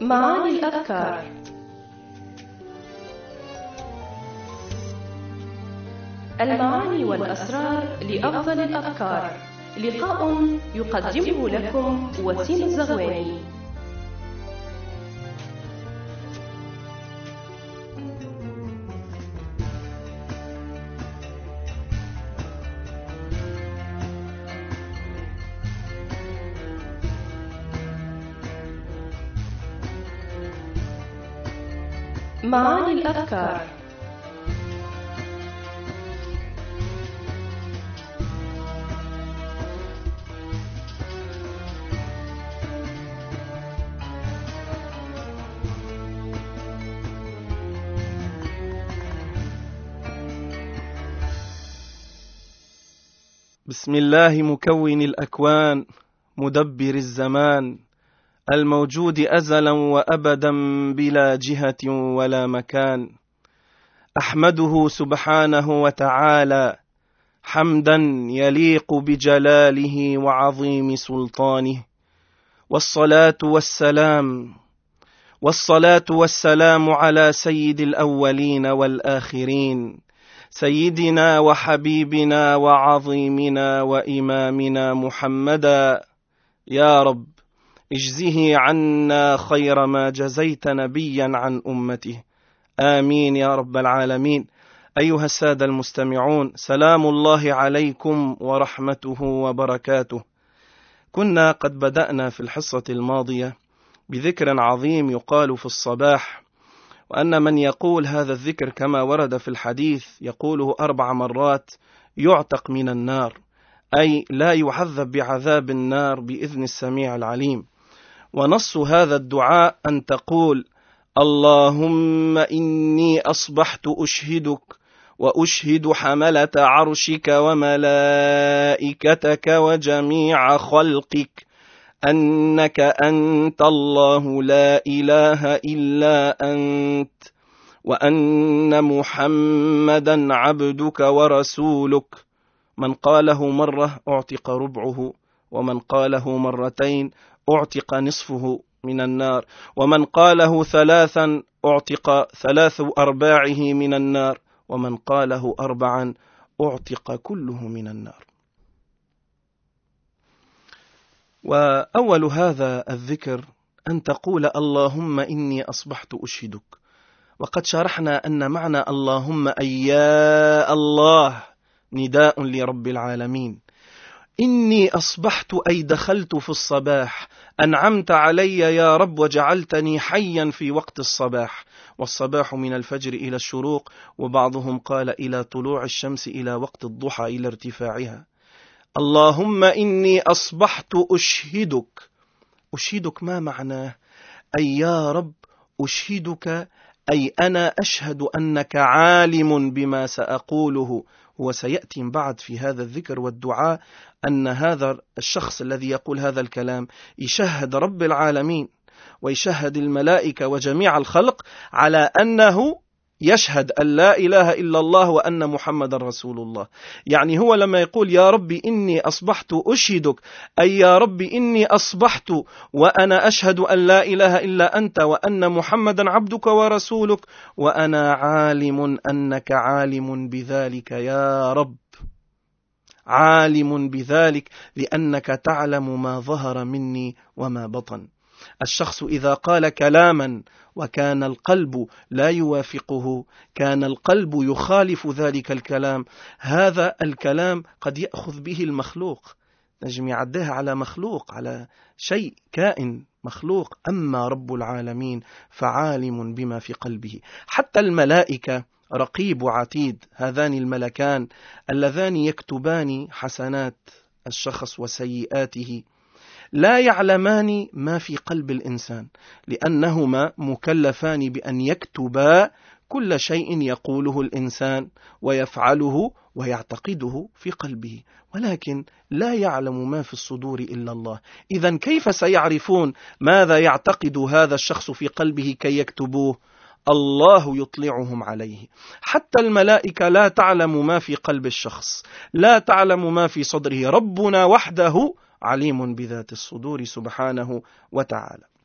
معاني الأفكار. المعاني والأسرار لأفضل الأفكار. لقاء يقدمه لكم وسيم الزغواني. معاني الأفكار. بسم الله مكون الأكوان، مدبر الزمان، الموجود أزلا وأبدا بلا جهة ولا مكان. أحمده سبحانه وتعالى حمدا يليق بجلاله وعظيم سلطانه، والصلاة والسلام على سيد الأولين والآخرين، سيدنا وحبيبنا وعظيمنا وإمامنا محمدا. يا رب اجزه عنا خير ما جزيت نبيا عن أمته، آمين يا رب العالمين. أيها السادة المستمعون، سلام الله عليكم ورحمته وبركاته. كنا قد بدأنا في الحصة الماضية بذكر عظيم يقال في الصباح، وأن من يقول هذا الذكر كما ورد في الحديث يقوله 4 مرات يعتق من النار، أي لا يعذب بعذاب النار بإذن السميع العليم. ونص هذا الدعاء أن تقول: اللهم إني أصبحت أشهدك وأشهد حملة عرشك وملائكتك وجميع خلقك أنك أنت الله لا إله إلا أنت، وأن محمدا عبدك ورسولك. من قاله مرة أعتق ربعه، ومن قاله مرتين أعتق نصفه من النار، ومن قاله 3 أعتق 3/4 من النار، ومن قاله 4 أعتق كله من النار. وأول هذا الذكر أن تقول: اللهم إني أصبحت أشهدك. وقد شرحنا أن معنى اللهم أي يا الله نداء لرب العالمين. إني أصبحت أي دخلت في الصباح، أنعمت علي يا رب وجعلتني حيا في وقت الصباح، والصباح من الفجر إلى الشروق، وبعضهم قال إلى طلوع الشمس إلى وقت الضحى إلى ارتفاعها. اللهم إني أصبحت أشهدك. أشهدك ما معناه؟ أي يا رب أشهدك، أي أنا أشهد أنك عالم بما سأقوله. وسيأتي بعد في هذا الذكر والدعاء أن هذا الشخص الذي يقول هذا الكلام يشهد رب العالمين ويشهد الملائكة وجميع الخلق على أنه يشهد أن لا إله إلا الله وأن محمد رسول الله. يعني هو لما يقول يا ربي إني أصبحت أشهدك، أي يا ربي إني أصبحت وأنا أشهد أن لا إله إلا أنت وأن محمدا عبدك ورسولك، وأنا عالم أنك عالم بذلك يا رب، عالم بذلك لأنك تعلم ما ظهر مني وما بطن. الشخص إذا قال كلاما وكان القلب لا يوافقه، كان القلب يخالف ذلك الكلام، هذا الكلام قد يأخذ به المخلوق، نجم يعدها على مخلوق، على شيء كائن مخلوق. أما رب العالمين فعالم بما في قلبه. حتى الملائكة رقيب وعتيد، هذان الملكان اللذان يكتبان حسنات الشخص وسيئاته، لا يعلمان ما في قلب الإنسان، لأنهما مكلفان بأن يكتبا كل شيء يقوله الإنسان ويفعله ويعتقده في قلبه، ولكن لا يعلم ما في الصدور إلا الله. إذن كيف سيعرفون ماذا يعتقد هذا الشخص في قلبه كي يكتبوه؟ الله يطلعهم عليه. حتى الملائكة لا تعلم ما في قلب الشخص، لا تعلم ما في صدره، ربنا وحده عليم بذات الصدور سبحانه وتعالى.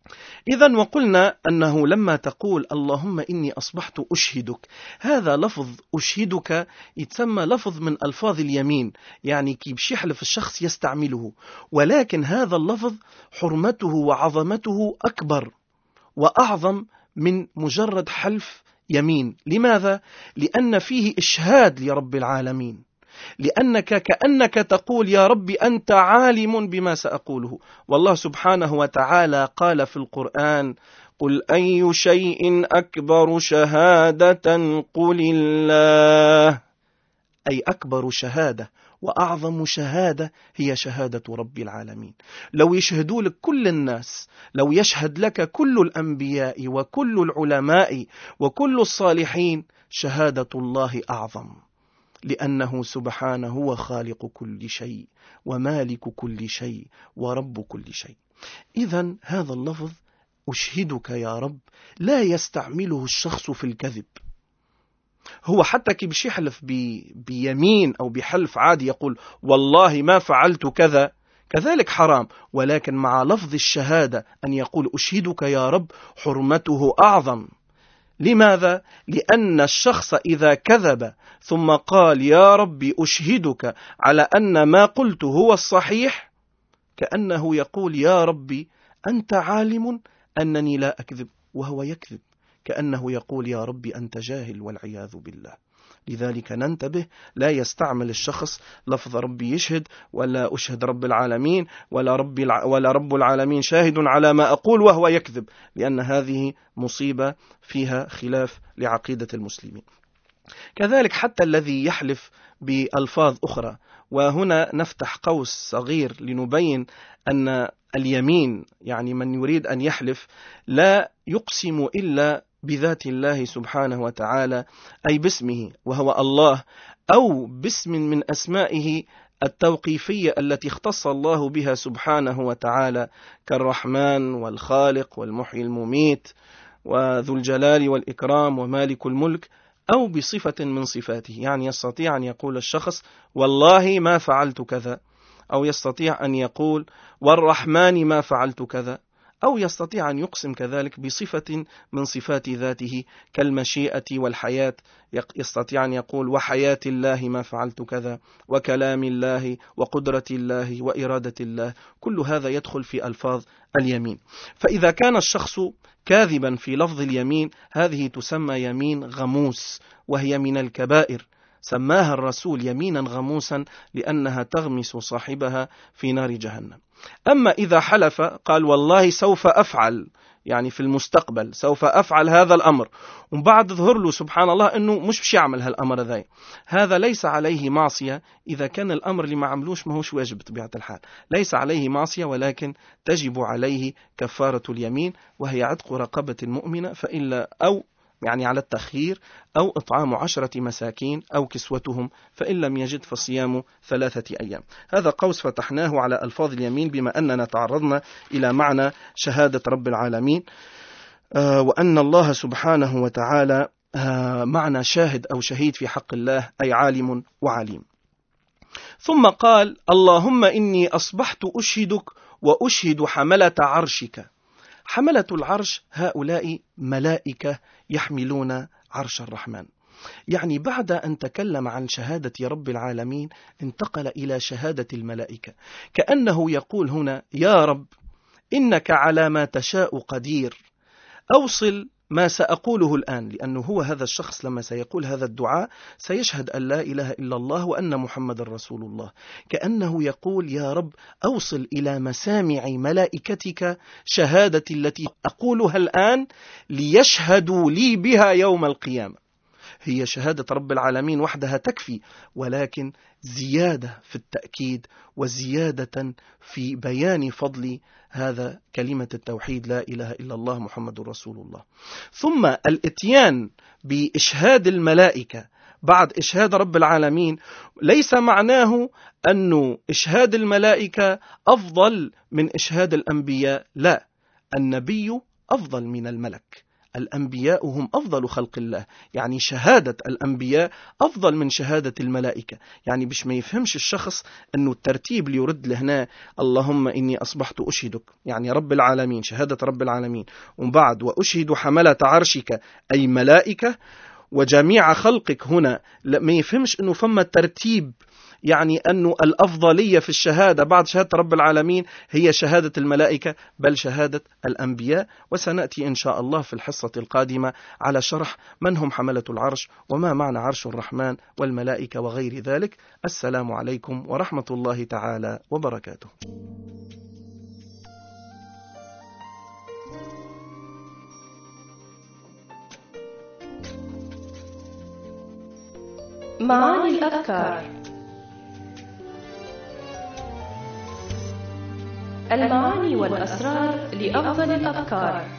إذن وقلنا أنه لما تقول اللهم إني أصبحت أشهدك، هذا لفظ أشهدك يتسمى لفظ من ألفاظ اليمين، يعني كي باش يحلف الشخص يستعمله، ولكن هذا اللفظ حرمته وعظمته أكبر وأعظم من مجرد حلف يمين. لماذا؟ لأن فيه إشهاد لرب العالمين، لأنك كأنك تقول يا رب أنت عالم بما سأقوله. والله سبحانه وتعالى قال في القرآن قل أي شيء أكبر شهادة قل الله، أي أكبر شهادة وأعظم شهادة هي شهادة رب العالمين. لو يشهدوا لك كل الناس، لو يشهد لك كل الأنبياء وكل العلماء وكل الصالحين، شهادة الله أعظم، لأنه سبحانه هو خالق كل شيء ومالك كل شيء ورب كل شيء. إذن هذا اللفظ أشهدك يا رب لا يستعمله الشخص في الكذب. هو حتى كي باش يحلف بيمين أو بحلف عادي يقول والله ما فعلت كذا، كذلك حرام، ولكن مع لفظ الشهادة أن يقول أشهدك يا رب حرمته أعظم. لماذا؟ لأن الشخص إذا كذب ثم قال يا ربي أشهدك على أن ما قلت هو الصحيح، كأنه يقول يا ربي أنت عالم أنني لا أكذب، وهو يكذب، كأنه يقول يا ربي أنت جاهل والعياذ بالله. لذلك ننتبه، لا يستعمل الشخص لفظ ربي يشهد ولا أشهد رب العالمين ولا رب العالمين شاهد على ما أقول وهو يكذب، لأن هذه مصيبة فيها خلاف لعقيدة المسلمين. كذلك حتى الذي يحلف بألفاظ أخرى، وهنا نفتح قوس صغير لنبين أن اليمين، يعني من يريد أن يحلف لا يقسم إلا بذات الله سبحانه وتعالى، أي باسمه وهو الله، أو باسم من أسمائه التوقيفية التي اختص الله بها سبحانه وتعالى، كالرحمن والخالق والمحيي المميت وذو الجلال والإكرام ومالك الملك، أو بصفة من صفاته. يعني يستطيع أن يقول الشخص والله ما فعلت كذا، أو يستطيع أن يقول والرحمن ما فعلت كذا، أو يستطيع أن يقسم كذلك بصفة من صفات ذاته كالمشيئة والحياة، يستطيع أن يقول وحياة الله ما فعلت كذا، وكلام الله وقدرة الله وإرادة الله. كل هذا يدخل في ألفاظ اليمين. فإذا كان الشخص كاذبا في لفظ اليمين، هذه تسمى يمين غموس، وهي من الكبائر، سماها الرسول يمينا غموسا لأنها تغمس صاحبها في نار جهنم. أما إذا حلف قال والله سوف أفعل، يعني في المستقبل سوف أفعل هذا الأمر، وبعد ظهر له سبحان الله أنه مش يعمل هالأمر ذا، هذا ليس عليه معصية. إذا كان الأمر اللي ما عملوش ما هوش واجب بطبيعة الحال، ليس عليه معصية، ولكن تجب عليه كفارة اليمين، وهي عتق رقبة المؤمنة، فإلا أو يعني على التخيير، أو إطعام 10 مساكين أو كسوتهم، فإن لم يجد فصيام 3 أيام. هذا قوس فتحناه على ألفاظ اليمين، بما أننا تعرضنا إلى معنى شهادة رب العالمين، وأن الله سبحانه وتعالى معنى شاهد أو شهيد في حق الله، أي عالم وعليم. ثم قال اللهم إني أصبحت أشهدك وأشهد حملة عرشك. حملة العرش هؤلاء ملائكة يحملون عرش الرحمن. يعني بعد أن تكلم عن شهادة رب العالمين انتقل إلى شهادة الملائكة، كأنه يقول هنا يا رب إنك على ما تشاء قدير، أوصل ما سأقوله الآن، لأنه هو هذا الشخص لما سيقول هذا الدعاء سيشهد أن لا إله إلا الله وأن محمد رسول الله، كأنه يقول يا رب أوصل إلى مسامع ملائكتك شهادتي التي أقولها الآن ليشهدوا لي بها يوم القيامة. هي شهادة رب العالمين وحدها تكفي، ولكن زيادة في التأكيد وزيادة في بيان فضل هذا كلمة التوحيد لا إله إلا الله محمد رسول الله. ثم الاتيان بإشهاد الملائكة بعد إشهاد رب العالمين ليس معناه أن إشهاد الملائكة أفضل من إشهاد الأنبياء، لا، النبي أفضل من الملك. الأنبياء هم أفضل خلق الله، يعني شهادة الأنبياء أفضل من شهادة الملائكة. يعني باش ما يفهمش الشخص أنه الترتيب اللي يرد لهنا اللهم إني أصبحت أشهدك، يعني رب العالمين، شهادة رب العالمين، ومن بعد وأشهد حملة عرشك أي ملائكة وجميع خلقك، هنا ما يفهمش أنه فما ترتيب، يعني أنه الأفضلية في الشهادة بعد شهادة رب العالمين هي شهادة الملائكة، بل شهادة الأنبياء. وسنأتي إن شاء الله في الحصة القادمة على شرح من هم حملة العرش، وما معنى عرش الرحمن والملائكة وغير ذلك. السلام عليكم ورحمة الله تعالى وبركاته. معاني الأذكار. المعاني والأسرار لأفضل الأذكار.